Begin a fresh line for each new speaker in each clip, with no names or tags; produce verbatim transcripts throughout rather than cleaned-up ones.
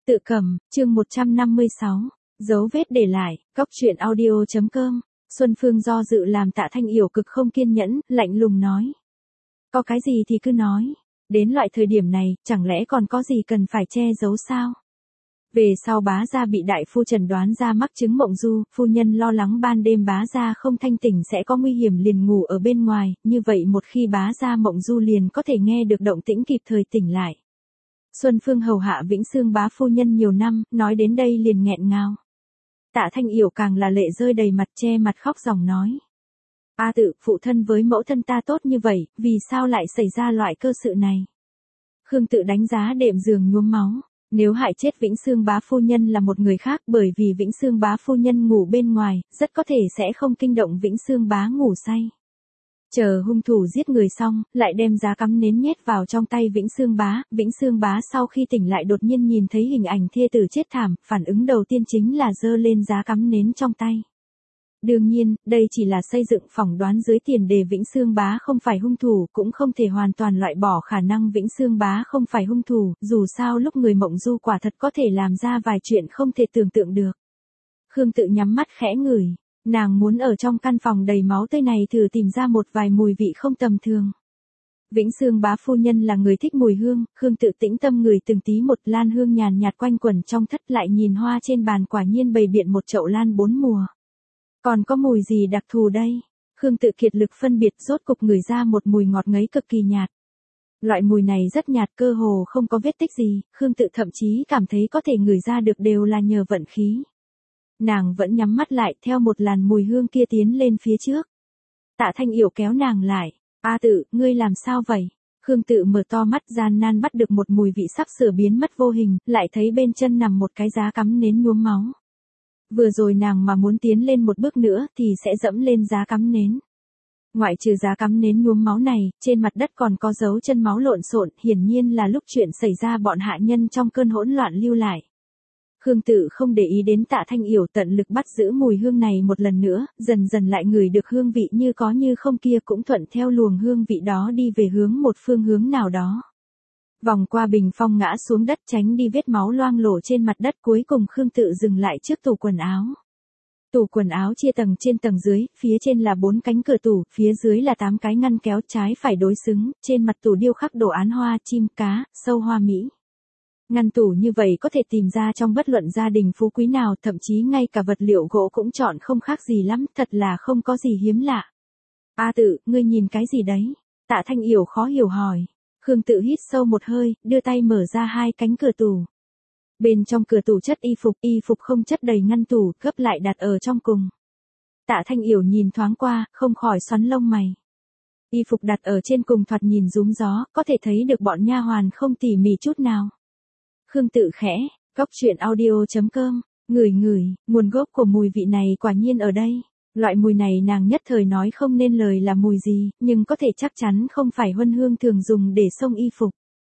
Tự cầm, chương một trăm năm mươi sáu, dấu vết để lại, góc truyện audio.com, Xuân Phương do dự làm Tạ Thanh Yểu cực không kiên nhẫn, lạnh lùng nói. Có cái gì thì cứ nói, đến loại thời điểm này, chẳng lẽ còn có gì cần phải che giấu sao? Về sau bá gia bị đại phu chẩn đoán ra mắc chứng mộng du, phu nhân lo lắng ban đêm bá gia không thanh tỉnh sẽ có nguy hiểm liền ngủ ở bên ngoài, như vậy một khi bá gia mộng du liền có thể nghe được động tĩnh kịp thời tỉnh lại. Xuân Phương hầu hạ Vĩnh Xương bá phu nhân nhiều năm, nói đến đây liền nghẹn ngào. Tạ Thanh Yểu càng là lệ rơi đầy mặt che mặt khóc ròng nói. A Tự, phụ thân với mẫu thân ta tốt như vậy, vì sao lại xảy ra loại cơ sự này? Khương Tự đánh giá đệm giường nhuốm máu. Nếu hại chết Vĩnh Xương bá phu nhân là một người khác bởi vì Vĩnh Xương bá phu nhân ngủ bên ngoài, rất có thể sẽ không kinh động Vĩnh Xương bá ngủ say. Chờ hung thủ giết người xong, lại đem giá cắm nến nhét vào trong tay Vĩnh Xương bá, Vĩnh Xương bá sau khi tỉnh lại đột nhiên nhìn thấy hình ảnh thê tử chết thảm, phản ứng đầu tiên chính là giơ lên giá cắm nến trong tay. Đương nhiên, đây chỉ là xây dựng phỏng đoán dưới tiền đề Vĩnh Xương bá không phải hung thủ, cũng không thể hoàn toàn loại bỏ khả năng Vĩnh Xương bá không phải hung thủ, dù sao lúc người mộng du quả thật có thể làm ra vài chuyện không thể tưởng tượng được. Khương Tự nhắm mắt khẽ ngửi, nàng muốn ở trong căn phòng đầy máu tươi này thử tìm ra một vài mùi vị không tầm thường. Vĩnh Xương bá phu nhân là người thích mùi hương, Khương Tự tĩnh tâm ngửi từng tí một lan hương nhàn nhạt quanh quẩn trong thất, lại nhìn hoa trên bàn quả nhiên bày biện một chậu lan bốn mùa. Còn có mùi gì đặc thù đây? Khương Tự kiệt lực phân biệt, rốt cục ngửi ra một mùi ngọt ngấy cực kỳ nhạt. Loại mùi này rất nhạt, cơ hồ không có vết tích gì, Khương Tự thậm chí cảm thấy có thể ngửi ra được đều là nhờ vận khí. Nàng vẫn nhắm mắt lại, theo một làn mùi hương kia tiến lên phía trước. Tạ Thanh Yểu kéo nàng lại. A Tự, ngươi làm sao vậy? Khương Tự mở to mắt, gian nan bắt được một mùi vị sắp sửa biến mất vô hình, lại thấy bên chân nằm một cái giá cắm nến nhuốm máu. Vừa rồi nàng mà muốn tiến lên một bước nữa thì sẽ dẫm lên giá cắm nến. Ngoại trừ giá cắm nến nhuốm máu này, trên mặt đất còn có dấu chân máu lộn xộn, hiển nhiên là lúc chuyện xảy ra bọn hạ nhân trong cơn hỗn loạn lưu lại. Khương Tự không để ý đến Tạ Thanh Yểu tận lực bắt giữ mùi hương này một lần nữa, dần dần lại ngửi được hương vị như có như không kia, cũng thuận theo luồng hương vị đó đi về hướng một phương hướng nào đó. Vòng qua bình phong ngã xuống đất tránh đi vết máu loang lổ trên mặt đất, cuối cùng Khương Tự dừng lại trước tủ quần áo. Tủ quần áo chia tầng trên tầng dưới, phía trên là bốn cánh cửa tủ, phía dưới là tám cái ngăn kéo trái phải đối xứng, trên mặt tủ điêu khắc đồ án hoa, chim, cá, sâu hoa mỹ. Ngăn tủ như vậy có thể tìm ra trong bất luận gia đình phú quý nào, thậm chí ngay cả vật liệu gỗ cũng chọn không khác gì lắm, thật là không có gì hiếm lạ. A Tự, ngươi nhìn cái gì đấy? Tạ Thanh Yểu khó hiểu hỏi. Khương Tự hít sâu một hơi, đưa tay mở ra hai cánh cửa tủ. Bên trong cửa tủ chất y phục, y phục không chất đầy ngăn tủ, gấp lại đặt ở trong cùng. Tạ Thanh Yểu nhìn thoáng qua, không khỏi xoắn lông mày. Y phục đặt ở trên cùng thoạt nhìn rúm gió, có thể thấy được bọn nha hoàn không tỉ mỉ chút nào. Khương Tự khẽ, góc truyện audio.com, ngửi ngửi, nguồn gốc của mùi vị này quả nhiên ở đây. Loại mùi này nàng nhất thời nói không nên lời là mùi gì, nhưng có thể chắc chắn không phải huân hương thường dùng để xông y phục.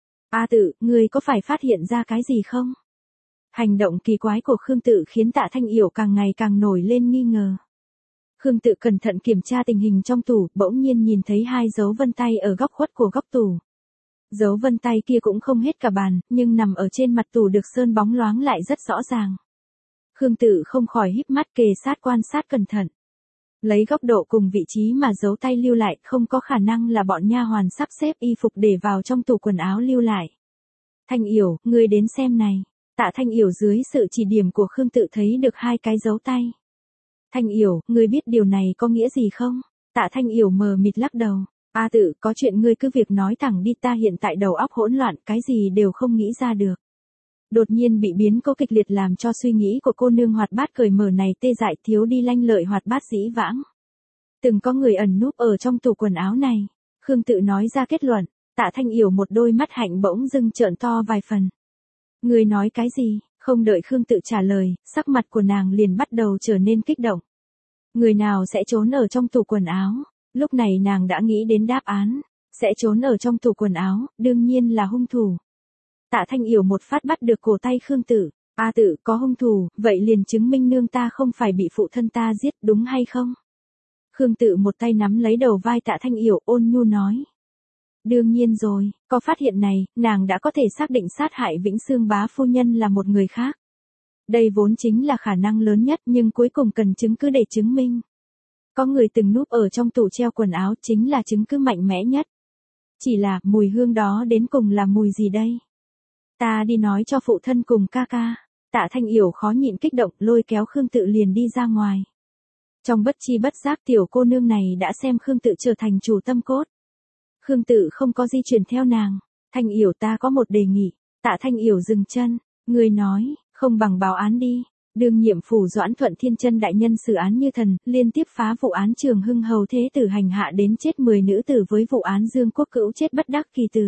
A Tự, ngươi có phải phát hiện ra cái gì không? Hành động kỳ quái của Khương Tự khiến Tạ Thanh Yểu càng ngày càng nổi lên nghi ngờ. Khương Tự cẩn thận kiểm tra tình hình trong tủ, bỗng nhiên nhìn thấy hai dấu vân tay ở góc khuất của góc tủ. Dấu vân tay kia cũng không hết cả bàn, nhưng nằm ở trên mặt tủ được sơn bóng loáng lại rất rõ ràng. Khương Tự không khỏi híp mắt kề sát quan sát cẩn thận. Lấy góc độ cùng vị trí mà dấu tay lưu lại, không có khả năng là bọn nha hoàn sắp xếp y phục để vào trong tủ quần áo lưu lại. Thanh Yểu, ngươi đến xem này. Tạ Thanh Yểu dưới sự chỉ điểm của Khương Tự thấy được hai cái dấu tay. Thanh Yểu, ngươi biết điều này có nghĩa gì không? Tạ Thanh Yểu mờ mịt lắc đầu. A Tự, có chuyện ngươi cứ việc nói thẳng đi, ta hiện tại đầu óc hỗn loạn, cái gì đều không nghĩ ra được. Đột nhiên bị biến cố kịch liệt làm cho suy nghĩ của cô nương hoạt bát cởi mở này tê dại, thiếu đi lanh lợi hoạt bát dĩ vãng. Từng có người ẩn núp ở trong tủ quần áo này. Khương Tự nói ra kết luận. Tạ Thanh Yểu một đôi mắt hạnh bỗng dưng trợn to vài phần. Ngươi nói cái gì? Không đợi Khương Tự trả lời, sắc mặt của nàng liền bắt đầu trở nên kích động. Người nào sẽ trốn ở trong tủ quần áo? Lúc này nàng đã nghĩ đến đáp án. Sẽ trốn ở trong tủ quần áo, đương nhiên là hung thủ. Tạ Thanh Yểu một phát bắt được cổ tay Khương Tự. A Tự, có hung thủ, vậy liền chứng minh nương ta không phải bị phụ thân ta giết, đúng hay không? Khương Tự một tay nắm lấy đầu vai Tạ Thanh Yểu, ôn nhu nói. Đương nhiên rồi, có phát hiện này, nàng đã có thể xác định sát hại Vĩnh Xương bá phu nhân là một người khác. Đây vốn chính là khả năng lớn nhất nhưng cuối cùng cần chứng cứ để chứng minh. Có người từng núp ở trong tủ treo quần áo chính là chứng cứ mạnh mẽ nhất. Chỉ là mùi hương đó đến cùng là mùi gì đây? Ta đi nói cho phụ thân cùng ca ca. Tạ Thanh Yểu khó nhịn kích động lôi kéo Khương Tự liền đi ra ngoài. Trong bất chi bất giác tiểu cô nương này đã xem Khương Tự trở thành chủ tâm cốt. Khương Tự không có di chuyển theo nàng. Thanh Yểu ta có một đề nghị. Tạ Thanh Yểu dừng chân. Người nói, không bằng báo án đi. Đương nhiệm phủ Doãn Thuận Thiên Chân đại nhân xử án như thần, liên tiếp phá vụ án Trường Hưng hầu thế tử hành hạ đến chết mười nữ tử với vụ án Dương Quốc Cữu chết bất đắc kỳ tử.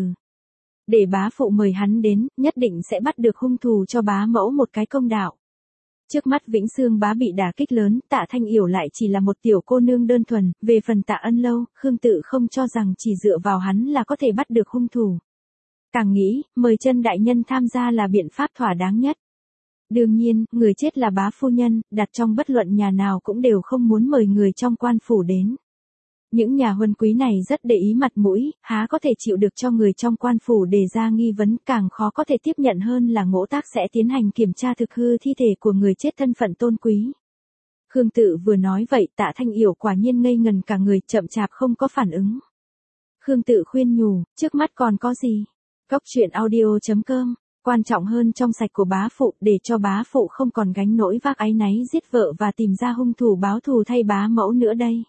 Để bá phụ mời hắn đến, nhất định sẽ bắt được hung thủ cho bá mẫu một cái công đạo. Trước mắt Vĩnh Xương bá bị đả kích lớn, Tạ Thanh Yểu lại chỉ là một tiểu cô nương đơn thuần, về phần Tạ Ân Lâu, Khương Tự không cho rằng chỉ dựa vào hắn là có thể bắt được hung thủ. Càng nghĩ, mời Chân đại nhân tham gia là biện pháp thỏa đáng nhất. Đương nhiên, người chết là bá phu nhân, đặt trong bất luận nhà nào cũng đều không muốn mời người trong quan phủ đến. Những nhà huân quý này rất để ý mặt mũi, há có thể chịu được cho người trong quan phủ đề ra nghi vấn, càng khó có thể tiếp nhận hơn là Ngỗ Tác sẽ tiến hành kiểm tra thực hư thi thể của người chết thân phận tôn quý. Khương Tự vừa nói vậy, Tạ Thanh Yểu quả nhiên ngây ngần cả người, chậm chạp không có phản ứng. Khương Tự khuyên nhủ, trước mắt còn có gì? Cốc truyện audio chấm com, quan trọng hơn trong sạch của bá phụ, để cho bá phụ không còn gánh nỗi vác áy náy giết vợ và tìm ra hung thủ báo thù thay bá mẫu nữa đây.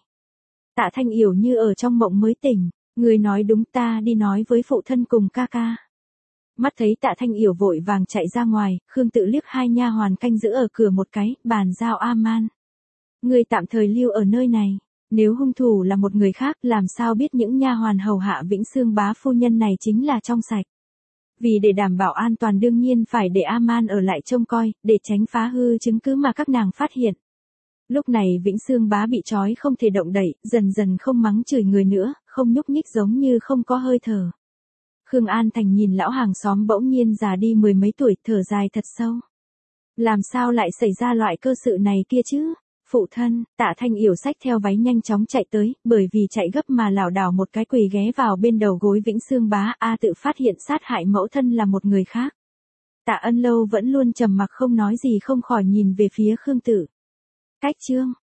Tạ Thanh Yểu như ở trong mộng mới tỉnh, người nói đúng, ta đi nói với phụ thân cùng ca ca. Mắt thấy Tạ Thanh Yểu vội vàng chạy ra ngoài, Khương Tự liếc hai nha hoàn canh giữ ở cửa một cái, bàn giao A-man. Người tạm thời lưu ở nơi này, nếu hung thủ là một người khác làm sao biết những nha hoàn hầu hạ Vĩnh Xương bá phu nhân này chính là trong sạch. Vì để đảm bảo an toàn đương nhiên phải để A-man ở lại trông coi, để tránh phá hư chứng cứ mà các nàng phát hiện. Lúc này Vĩnh Xương bá bị trói không thể động đậy, dần dần không mắng chửi người nữa, không nhúc nhích giống như không có hơi thở. Khương An Thành nhìn lão hàng xóm bỗng nhiên già đi mười mấy tuổi, thở dài thật sâu. Làm sao lại xảy ra loại cơ sự này kia chứ? Phụ thân, Tạ Thanh Yểu xách theo váy nhanh chóng chạy tới, bởi vì chạy gấp mà lảo đảo một cái quỳ ghé vào bên đầu gối Vĩnh Xương bá, A tự phát hiện sát hại mẫu thân là một người khác. Tạ Ân Lâu vẫn luôn trầm mặc không nói gì, không khỏi nhìn về phía Khương Tự. Cách chương